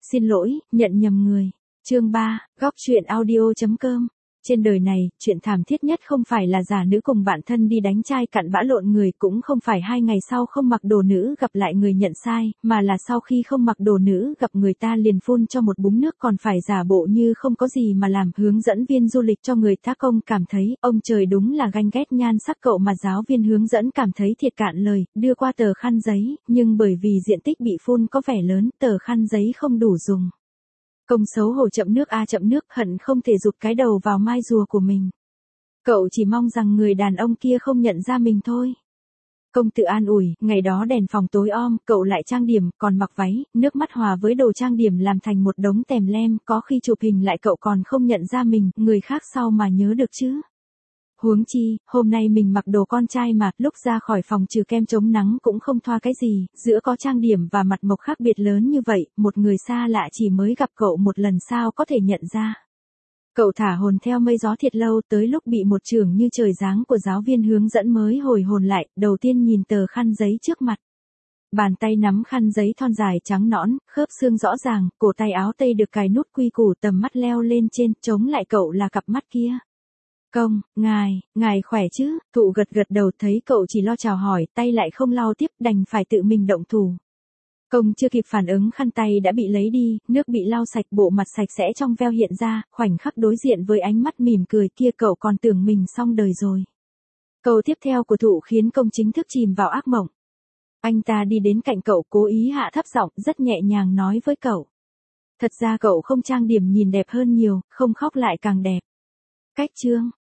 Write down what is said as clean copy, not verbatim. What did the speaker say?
Xin lỗi, nhận nhầm người. Chương 3, góc truyện audio.com. Trên đời này, chuyện thảm thiết nhất không phải là giả nữ cùng bạn thân đi đánh chai cặn bã lộn người, cũng không phải 2 ngày sau không mặc đồ nữ gặp lại người nhận sai, mà là sau khi không mặc đồ nữ gặp người ta liền phun cho một búng nước còn phải giả bộ như không có gì mà làm. Hướng dẫn viên du lịch cho người tác công cảm thấy, ông trời đúng là ganh ghét nhan sắc cậu mà giáo viên hướng dẫn cảm thấy thiệt cạn lời, đưa qua tờ khăn giấy, nhưng bởi vì diện tích bị phun có vẻ lớn, tờ khăn giấy không đủ dùng. Công xấu hổ chậm nước chậm nước, hận không thể rụt cái đầu vào mai rùa của mình. Cậu chỉ mong rằng người đàn ông kia không nhận ra mình thôi. Công tự an ủi, ngày đó đèn phòng tối om, cậu lại trang điểm, còn mặc váy, nước mắt hòa với đồ trang điểm làm thành một đống tèm lem, có khi chụp hình lại cậu còn không nhận ra mình, người khác sau mà nhớ được chứ. Huống chi, hôm nay mình mặc đồ con trai mà, lúc ra khỏi phòng trừ kem chống nắng cũng không thoa cái gì, giữa có trang điểm và mặt mộc khác biệt lớn như vậy, một người xa lạ chỉ mới gặp cậu một lần sao có thể nhận ra. Cậu thả hồn theo mây gió thiệt lâu, tới lúc bị một chưởng như trời giáng của giáo viên hướng dẫn mới hồi hồn lại, đầu tiên nhìn tờ khăn giấy trước mặt. Bàn tay nắm khăn giấy thon dài trắng nõn, khớp xương rõ ràng, cổ tay áo tây được cài nút quy củ, tầm mắt leo lên trên, chống lại cậu là cặp mắt kia. Công, ngài khỏe chứ? Thụ gật gật đầu, thấy cậu chỉ lo chào hỏi, tay lại không lau tiếp, đành phải tự mình động thủ. Công chưa kịp phản ứng, khăn tay đã bị lấy đi, nước bị lau sạch, bộ mặt sạch sẽ trong veo hiện ra, khoảnh khắc đối diện với ánh mắt mỉm cười kia cậu còn tưởng mình xong đời rồi. Câu tiếp theo của Thụ khiến Công chính thức chìm vào ác mộng. Anh ta đi đến cạnh cậu, cố ý hạ thấp giọng, rất nhẹ nhàng nói với cậu. Thật ra cậu không trang điểm nhìn đẹp hơn nhiều, không khóc lại càng đẹp. Cách chương.